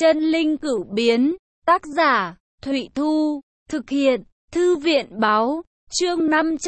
Chân linh cửu biến, tác giả, Thụy Thu, thực hiện, Thư viện báo, chương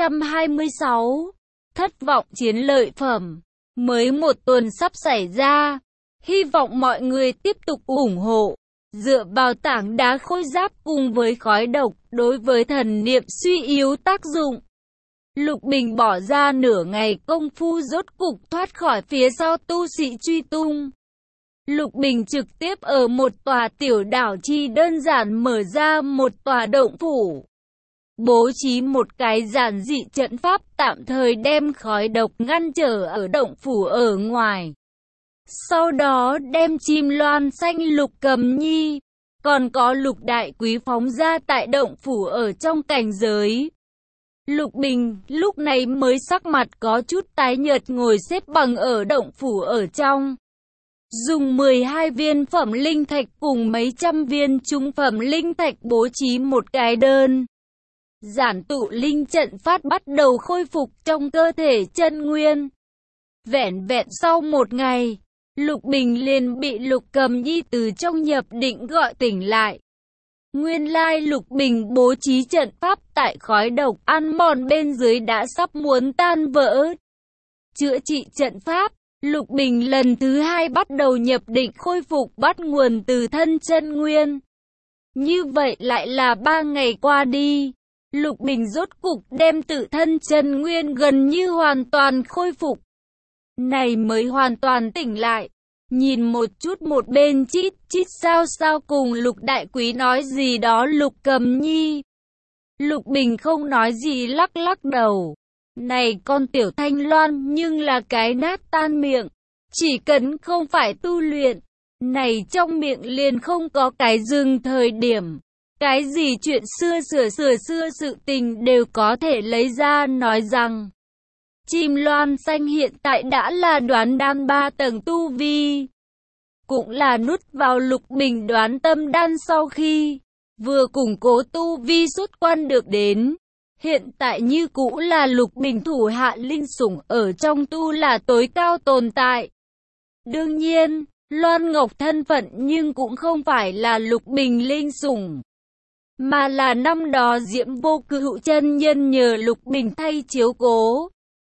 526, thất vọng chiến lợi phẩm, mới một tuần sắp xảy ra, hy vọng mọi người tiếp tục ủng hộ, dựa vào tảng đá khôi giáp cùng với khói độc, đối với thần niệm suy yếu tác dụng. Lục Bình bỏ ra nửa ngày công phu rốt cục thoát khỏi phía sau tu sĩ truy tung. Lục Bình trực tiếp ở một tòa tiểu đảo chi đơn giản mở ra một tòa động phủ. Bố trí một cái giản dị trận pháp tạm thời đem khói độc ngăn trở ở động phủ ở ngoài. Sau đó đem chim loan xanh Lục Cầm Nhi, còn có Lục Đại Quý phóng ra tại động phủ ở trong cảnh giới. Lục Bình lúc này mới sắc mặt có chút tái nhợt ngồi xếp bằng ở động phủ ở trong. Dùng 12 viên phẩm linh thạch cùng mấy trăm viên trung phẩm linh thạch bố trí một cái đơn giản tụ linh trận phát bắt đầu khôi phục trong cơ thể chân nguyên. Vẻn vẹn sau một ngày, Lục Bình liền bị Lục Cầm Nhi từ trong nhập định gọi tỉnh lại. Nguyên lai Lục Bình bố trí trận pháp tại khói độc ăn mòn bên dưới đã sắp muốn tan vỡ. Chữa trị trận pháp, Lục Bình lần thứ hai bắt đầu nhập định khôi phục bắt nguồn từ thân chân nguyên. Như vậy lại là 3 ngày qua đi, Lục Bình rốt cục đem tự thân chân nguyên gần như hoàn toàn khôi phục. Này mới hoàn toàn tỉnh lại, nhìn một chút một bên chít chít sao cùng Lục Đại Quý nói gì đó Lục Cầm Nhi. Lục Bình không nói gì lắc lắc đầu. Này con tiểu Thanh Loan nhưng là cái nát tan miệng, chỉ cần không phải tu luyện, này trong miệng liền không có cái dừng thời điểm. Cái gì chuyện xưa sự tình đều có thể lấy ra nói rằng. Chim loan xanh hiện tại đã là đoán đan 3 tầng tu vi. Cũng là nút vào Lục Bình đoán tâm đan sau khi vừa củng cố tu vi xuất quan được đến. Hiện tại như cũ là Lục Bình thủ hạ linh sủng ở trong tu là tối cao tồn tại. Đương nhiên, Loan Ngọc thân phận nhưng cũng không phải là Lục Bình linh sủng, mà là năm đó Diễm Vô Cựu chân nhân nhờ Lục Bình thay chiếu cố.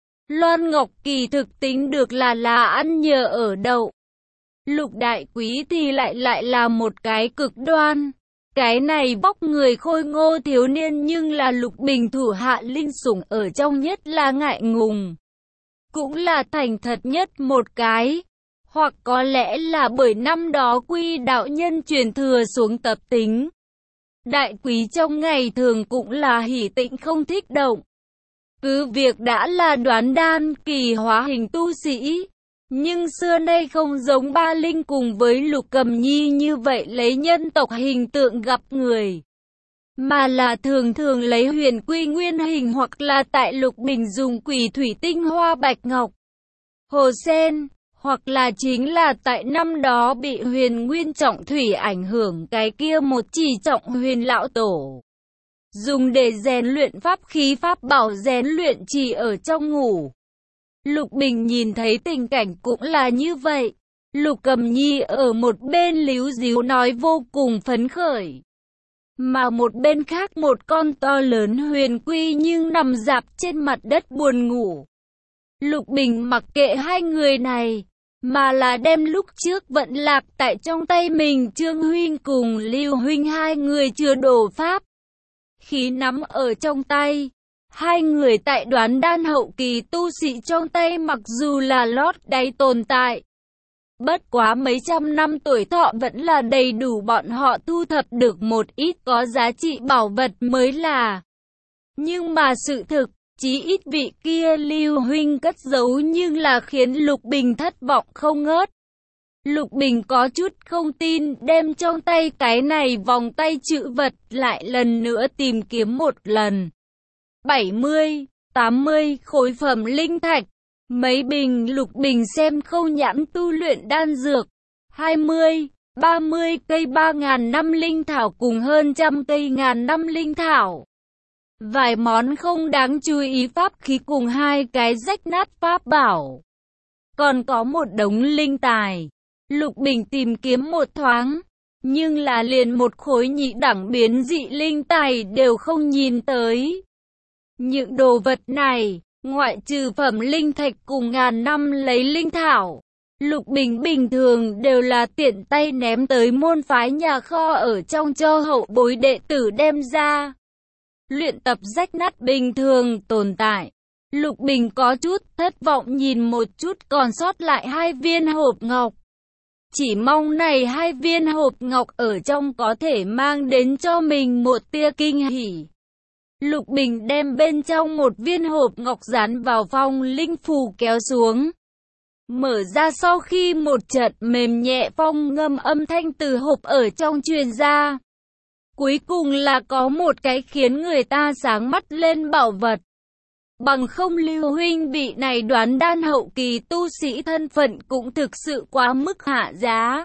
Loan Ngọc kỳ thực tính được là ăn nhờ ở đậu. Lục Đại Quý thì lại là một cái cực đoan. Cái này vóc người khôi ngô thiếu niên nhưng là Lục Bình thủ hạ linh sủng ở trong nhất là ngại ngùng. Cũng là thành thật nhất một cái. Hoặc có lẽ là bởi năm đó Quy đạo nhân truyền thừa xuống tập tính. Đại Quý trong ngày thường cũng là hỉ tĩnh không thích động. Cứ việc đã là đoán đan kỳ hóa hình tu sĩ, nhưng xưa nay không giống Ba Linh cùng với Lục Cầm Nhi như vậy lấy nhân tộc hình tượng gặp người, mà là thường lấy huyền quy nguyên hình hoặc là tại Lục Bình dùng quỷ thủy tinh hoa bạch ngọc, hồ sen, hoặc là chính là tại năm đó bị huyền nguyên trọng thủy ảnh hưởng cái kia một chỉ trọng huyền lão tổ. Dùng để rèn luyện pháp khí pháp bảo rèn luyện chỉ ở trong ngủ. Lục Bình nhìn thấy tình cảnh cũng là như vậy. Lục Cầm Nhi ở một bên líu díu nói vô cùng phấn khởi. Mà một bên khác một con to lớn huyền quy nhưng nằm rạp trên mặt đất buồn ngủ. Lục Bình mặc kệ hai người này, mà là đem lúc trước vận lạc tại trong tay mình Trương Huynh cùng Lưu Huynh hai người chưa đổ pháp khí nắm ở trong tay. Hai người tại đoán đan hậu kỳ tu sĩ trong tay mặc dù là lót đáy tồn tại, bất quá mấy trăm năm tuổi thọ vẫn là đầy đủ bọn họ thu thập được một ít có giá trị bảo vật mới là. Nhưng mà sự thực, chí ít vị kia Lưu Huynh cất giấu nhưng là khiến Lục Bình thất vọng không ngớt. Lục Bình có chút không tin đem trong tay cái này vòng tay trữ vật lại lần nữa tìm kiếm một lần. 70, 80 khối phẩm linh thạch, mấy bình Lục Bình xem khâu nhãn tu luyện đan dược, 20, 30 cây 3.000 năm linh thảo cùng hơn trăm cây ngàn năm linh thảo. Vài món không đáng chú ý pháp khí cùng hai cái rách nát pháp bảo. Còn có một đống linh tài. Lục Bình tìm kiếm một thoáng, nhưng là liền một khối nhị đẳng biến dị linh tài đều không nhìn tới. Những đồ vật này, ngoại trừ phẩm linh thạch cùng ngàn năm lấy linh thảo, Lục Bình bình thường đều là tiện tay ném tới môn phái nhà kho ở trong cho hậu bối đệ tử đem ra. Luyện tập rách nát bình thường tồn tại. Lục Bình có chút thất vọng nhìn một chút còn sót lại 2 viên hộp ngọc. Chỉ mong này 2 viên hộp ngọc ở trong có thể mang đến cho mình một tia kinh hỉ. Lục Bình đem bên trong một viên hộp ngọc dán vào phong linh phù kéo xuống. Mở ra sau khi một trận mềm nhẹ phong ngâm âm thanh từ hộp ở trong truyền ra. Cuối cùng là có một cái khiến người ta sáng mắt lên bảo vật. Bằng không Lưu huynh vị này đoán đan hậu kỳ tu sĩ thân phận cũng thực sự quá mức hạ giá.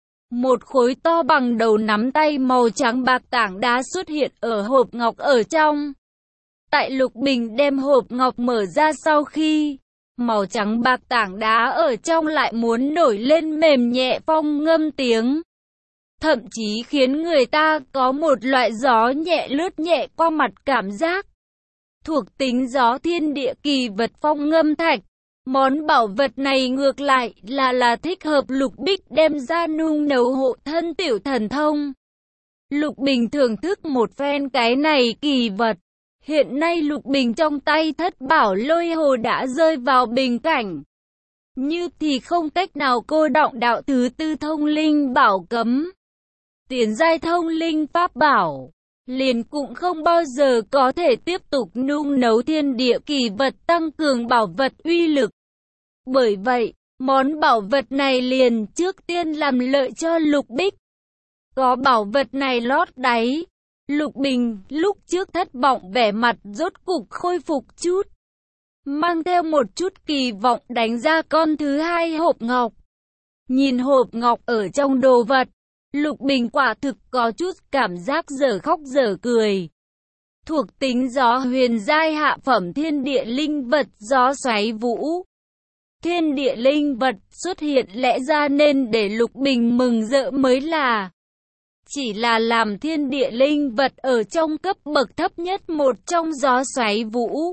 Một khối to bằng đầu nắm tay màu trắng bạc tảng đá xuất hiện ở hộp ngọc ở trong. Tại Lục Bình đem hộp ngọc mở ra sau khi, màu trắng bạc tảng đá ở trong lại muốn nổi lên mềm nhẹ phong ngâm tiếng. Thậm chí khiến người ta có một loại gió nhẹ lướt nhẹ qua mặt cảm giác. Thuộc tính gió thiên địa kỳ vật phong ngâm thạch. Món bảo vật này ngược lại là thích hợp Lục Bích đem ra nung nấu hộ thân tiểu thần thông. Lục Bình thưởng thức một phen cái này kỳ vật. Hiện nay Lục Bình trong tay thất bảo lôi hồ đã rơi vào bình cảnh. Như thì không cách nào cô động đạo thứ 4 thông linh bảo cấm. Tiến giai thông linh pháp bảo. Liền cũng không bao giờ có thể tiếp tục nung nấu thiên địa kỳ vật tăng cường bảo vật uy lực. Bởi vậy, món bảo vật này liền trước tiên làm lợi cho Lục Bích. Có bảo vật này lót đáy, Lục Bình lúc trước thất vọng vẻ mặt rốt cục khôi phục chút. Mang theo một chút kỳ vọng đánh ra con thứ 2 hộp ngọc. Nhìn hộp ngọc ở trong đồ vật, Lục Bình quả thực có chút cảm giác dở khóc dở cười. Thuộc tính gió huyền giai hạ phẩm thiên địa linh vật gió xoáy vũ. Thiên địa linh vật xuất hiện lẽ ra nên để Lục Bình mừng rỡ mới là. Chỉ là làm thiên địa linh vật ở trong cấp bậc thấp nhất một trong gió xoáy vũ.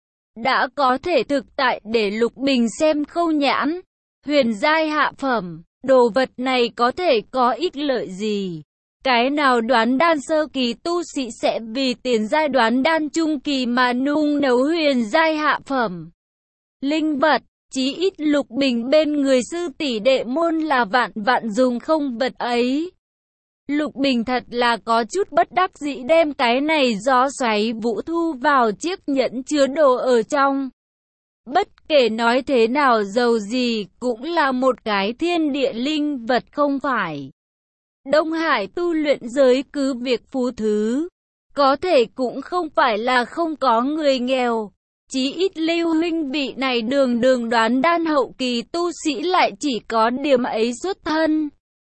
Đã có thể thực tại để Lục Bình xem khâu nhãn. Huyền giai hạ phẩm, đồ vật này có thể có ích lợi gì? Cái nào đoán đan sơ kỳ tu sĩ sẽ vì tiền giai đoán đan trung kỳ mà nung nấu huyền giai hạ phẩm? Linh vật, chí ít Lục Bình bên người sư tỷ đệ môn là vạn vạn dùng không vật ấy. Lục Bình thật là có chút bất đắc dĩ đem cái này gió xoáy vũ thu vào chiếc nhẫn chứa đồ ở trong. Bất kể nói thế nào dầu gì cũng là một cái thiên địa linh vật không phải. Đông Hải tu luyện giới cứ việc phú thứ. Có thể cũng không phải là không có người nghèo. Chí ít Lưu huynh vị này đường đoán đan hậu kỳ tu sĩ lại chỉ có điểm ấy xuất thân.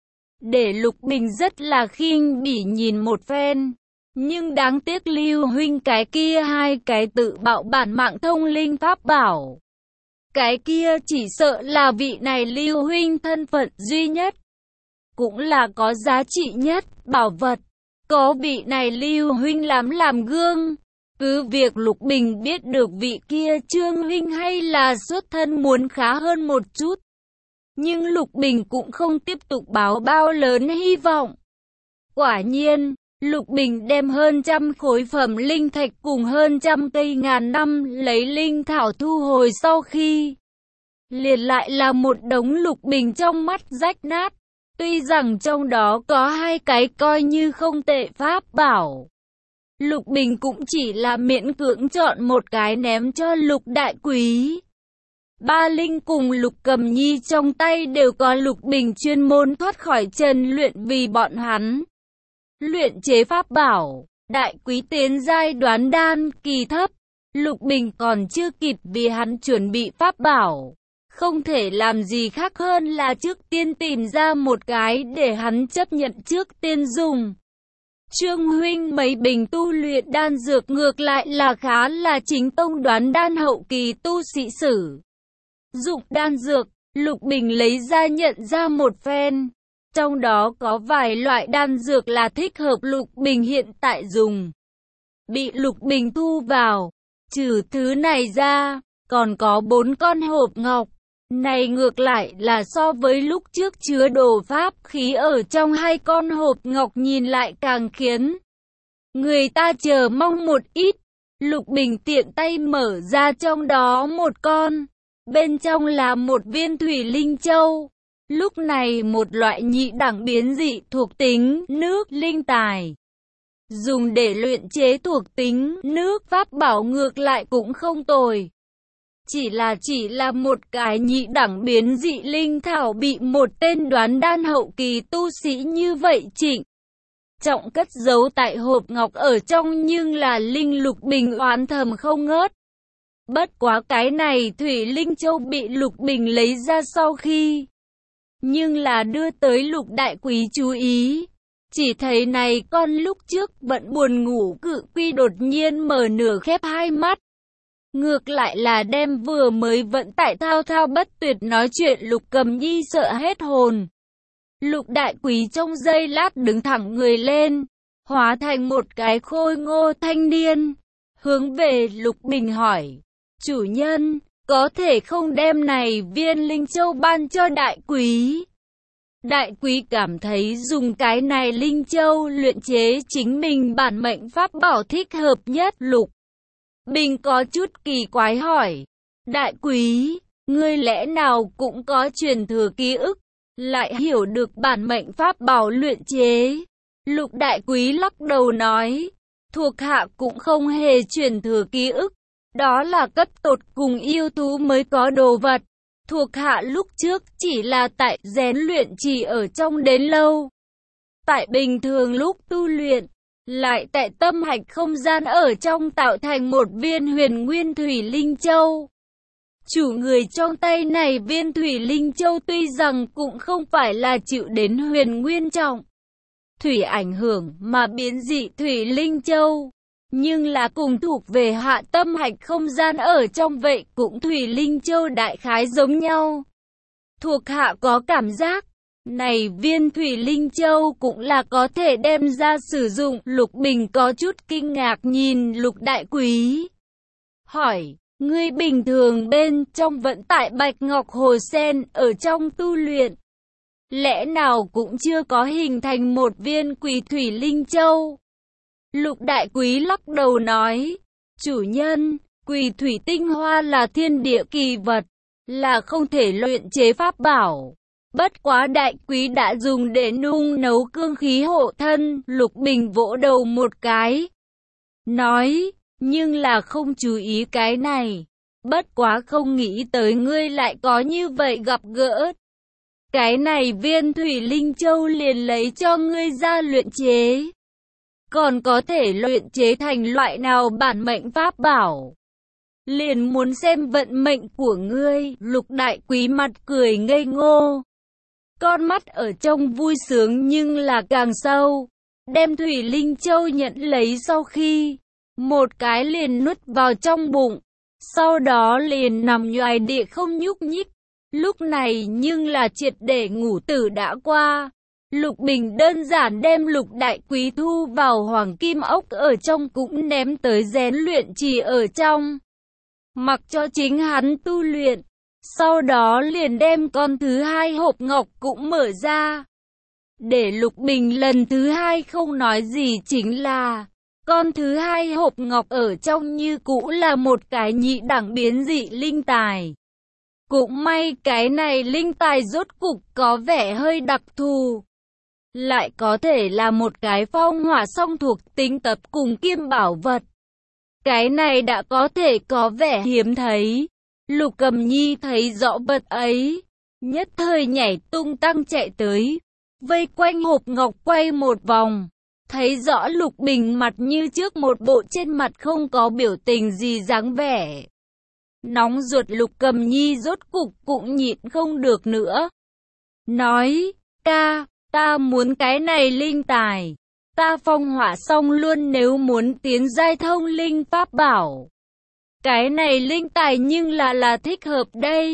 Để Lục Bình rất là khinh bỉ nhìn một phen. Nhưng đáng tiếc Lưu huynh cái kia 2 cái tự bạo bản mạng thông linh pháp bảo. Cái kia chỉ sợ là vị này Lưu huynh thân phận duy nhất. Cũng là có giá trị nhất, bảo vật. Có vị này Lưu huynh làm gương. Cứ việc Lục Bình biết được vị kia Trương huynh hay là xuất thân muốn khá hơn một chút. Nhưng Lục Bình cũng không tiếp tục báo bao lớn hy vọng. Quả nhiên, Lục Bình đem hơn 100 khối phẩm linh thạch cùng hơn 100 cây ngàn năm lấy linh thảo thu hồi sau khi. Liền lại là một đống Lục Bình trong mắt rách nát. Tuy rằng trong đó có 2 cái coi như không tệ pháp bảo. Lục Bình cũng chỉ là miễn cưỡng chọn một cái ném cho Lục Đại Quý. Ba Linh cùng Lục Cầm Nhi trong tay đều có Lục Bình chuyên môn thoát khỏi trần luyện vì bọn hắn. Luyện chế pháp bảo, Đại Quý tiến giai đoán đan kỳ thấp. Lục Bình còn chưa kịp vì hắn chuẩn bị pháp bảo. Không thể làm gì khác hơn là trước tiên tìm ra một cái để hắn chấp nhận trước tiên dùng. Trương huynh mấy bình tu luyện đan dược ngược lại là khá là chính tông đoán đan hậu kỳ tu sĩ sử. Dụng đan dược, Lục Bình lấy ra nhận ra một phen. Trong đó có vài loại đan dược là thích hợp Lục Bình hiện tại dùng. Bị Lục Bình thu vào. Trừ thứ này ra, còn có 4 con hộp ngọc. Này ngược lại là so với lúc trước chứa đồ pháp khí ở trong 2 con hộp ngọc nhìn lại càng khiến người ta chờ mong một ít. Lục Bình tiện tay mở ra trong đó một con. Bên trong là một viên thủy linh châu. Lúc này một loại nhị đẳng biến dị thuộc tính nước linh tài. Dùng để luyện chế thuộc tính nước pháp bảo ngược lại cũng không tồi. Chỉ là một cái nhị đẳng biến dị linh thảo bị một tên đoán đan hậu kỳ tu sĩ như vậy trịnh trọng cất giấu tại hộp ngọc ở trong, nhưng là linh Lục Bình oán thầm không ngớt. Bất quá cái này thủy linh châu bị Lục Bình lấy ra sau khi nhưng là đưa tới Lục đại quý chú ý. Chỉ thấy này con lúc trước vẫn buồn ngủ cự quy đột nhiên mở nửa khép 2 mắt. Ngược lại là đem vừa mới vẫn tại thao thao bất tuyệt nói chuyện Lục Cầm Nhi sợ hết hồn. Lục đại quý trong giây lát đứng thẳng người lên, hóa thành một cái khôi ngô thanh niên, hướng về Lục Bình hỏi: chủ nhân, có thể không đem này viên linh châu ban cho đại quý? Đại quý cảm thấy dùng cái này linh châu luyện chế chính mình bản mệnh pháp bảo thích hợp nhất. Lục Bình có chút kỳ quái hỏi: đại quý, ngươi lẽ nào cũng có truyền thừa ký ức, lại hiểu được bản mệnh pháp bảo luyện chế? Lục đại quý lắc đầu nói: thuộc hạ cũng không hề truyền thừa ký ức, đó là cấp tột cùng yêu thú mới có đồ vật. Thuộc hạ lúc trước chỉ là tại rèn luyện chỉ ở trong đến lâu. Tại bình thường lúc tu luyện, lại tại tâm hạch không gian ở trong tạo thành một viên huyền nguyên thủy linh châu. Chủ người trong tay này viên thủy linh châu tuy rằng cũng không phải là chịu đến huyền nguyên trọng thủy ảnh hưởng mà biến dị thủy linh châu, nhưng là cùng thuộc về hạ tâm hạch không gian ở trong, vậy cũng thủy linh châu đại khái giống nhau. Thuộc hạ có cảm giác, này viên thủy linh châu cũng là có thể đem ra sử dụng. Lục Bình có chút kinh ngạc nhìn Lục đại quý, hỏi: ngươi bình thường bên trong vận tại Bạch Ngọc Hồ Sen ở trong tu luyện, lẽ nào cũng chưa có hình thành một viên quỷ thủy linh châu? Lục đại quý lắc đầu nói: chủ nhân, quỷ thủy tinh hoa là thiên địa kỳ vật, là không thể luyện chế pháp bảo. Bất quá đại quý đã dùng để nung nấu cương khí hộ thân. Lục Bình vỗ đầu một cái, nói: nhưng là không chú ý cái này. Bất quá không nghĩ tới ngươi lại có như vậy gặp gỡ. Cái này viên thủy linh châu liền lấy cho ngươi ra luyện chế. Còn có thể luyện chế thành loại nào bản mệnh pháp bảo? Liền muốn xem vận mệnh của ngươi. Lục đại quý mặt cười ngây ngô, con mắt ở trong vui sướng nhưng là càng sâu. Đem thủy linh châu nhận lấy sau khi, một cái liền nuốt vào trong bụng, sau đó liền nằm nhoài địa không nhúc nhích. Lúc này nhưng là triệt để ngủ tử đã qua. Lục Bình đơn giản đem Lục đại quý thu vào hoàng kim ốc ở trong cũng ném tới rèn luyện trì ở trong, mặc cho chính hắn tu luyện. Sau đó liền đem con thứ 2 hộp ngọc cũng mở ra. Để Lục Bình lần thứ 2 không nói gì chính là, con thứ 2 hộp ngọc ở trong như cũ là một cái nhị đẳng biến dị linh tài. Cũng may cái này linh tài rốt cục có vẻ hơi đặc thù, lại có thể là một cái phong hỏa song thuộc tính tập cùng kim bảo vật. Cái này đã có thể có vẻ hiếm thấy. Lục Cầm Nhi thấy rõ vật ấy, nhất thời nhảy tung tăng chạy tới, vây quanh hộp ngọc quay một vòng. Thấy rõ Lục Bình mặt như trước một bộ trên mặt không có biểu tình gì dáng vẻ nóng ruột. Lục Cầm Nhi rốt cục cũng nhịn không được nữa, nói: ca, ta muốn cái này linh tài, ta phong hỏa xong luôn nếu muốn tiến giai thông linh pháp bảo. Cái này linh tài nhưng là thích hợp đây.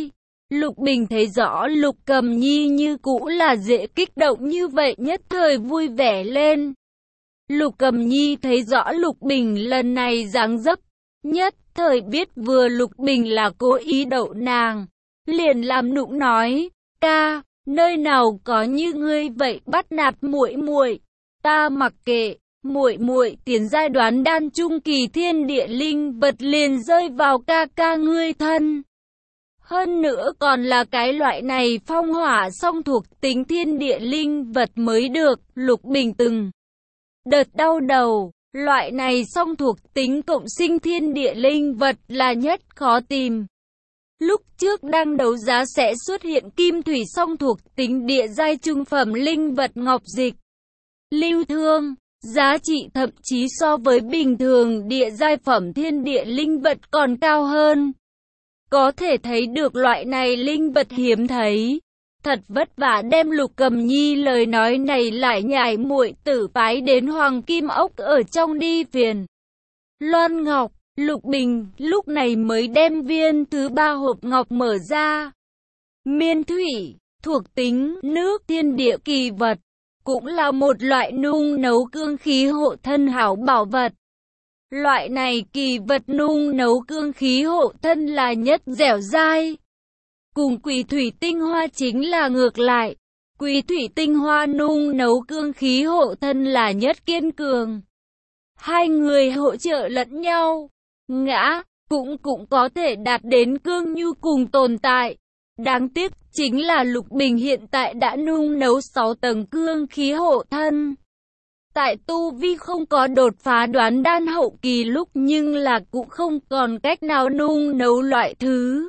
Lục Bình thấy rõ Lục Cầm Nhi như cũ là dễ kích động như vậy, nhất thời vui vẻ lên. Lục Cầm Nhi thấy rõ Lục Bình lần này dáng dấp, nhất thời biết vừa Lục Bình là cố ý đậu nàng, liền làm nũng nói: "Ca, nơi nào có như ngươi vậy bắt nạt muội muội, ta mặc kệ, muội muội tiến giai đoán đan trung kỳ thiên địa linh vật liền rơi vào ca ca ngươi thân. Hơn nữa còn là cái loại này phong hỏa song thuộc tính thiên địa linh vật mới được." Lục Bình từng đợt đau đầu, loại này song thuộc tính cộng sinh thiên địa linh vật là nhất khó tìm. Lúc trước đang đấu giá sẽ xuất hiện kim thủy song thuộc tính địa giai trung phẩm linh vật ngọc dịch lưu thương, giá trị thậm chí so với bình thường địa giai phẩm thiên địa linh vật còn cao hơn. Có thể thấy được loại này linh vật hiếm thấy. Thật vất vả đem Lục Cầm Nhi lời nói này lại nhảy muội tử phái đến Hoàng Kim Ốc ở trong đi phiền Loan Ngọc. Lục Bình lúc này mới đem viên thứ 3 hộp ngọc mở ra. Miên thủy, thuộc tính nước thiên địa kỳ vật, cũng là một loại nung nấu cương khí hộ thân hảo bảo vật. Loại này kỳ vật nung nấu cương khí hộ thân là nhất dẻo dai. Cùng quỷ thủy tinh hoa chính là ngược lại. Quỷ thủy tinh hoa nung nấu cương khí hộ thân là nhất kiên cường. Hai người hỗ trợ lẫn nhau, ngã cũng có thể đạt đến cương nhu cùng tồn tại. Đáng tiếc chính là Lục Bình hiện tại đã nung nấu 6 tầng cương khí hộ thân. Tại tu vi không có đột phá đoán đan hậu kỳ lúc, nhưng là cũng không còn cách nào nung nấu loại thứ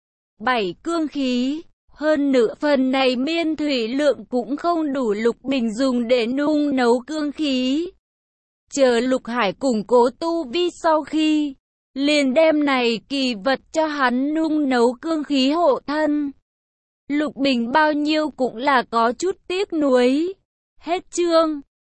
7 cương khí. Hơn nữa phần này miên thủy lượng cũng không đủ Lục Bình dùng để nung nấu cương khí. Chờ Lục Hải củng cố tu vi sau khi, liền đem này kỳ vật cho hắn nung nấu cương khí hộ thân. Lục Bình bao nhiêu cũng là có chút tiếc nuối. Hết chương.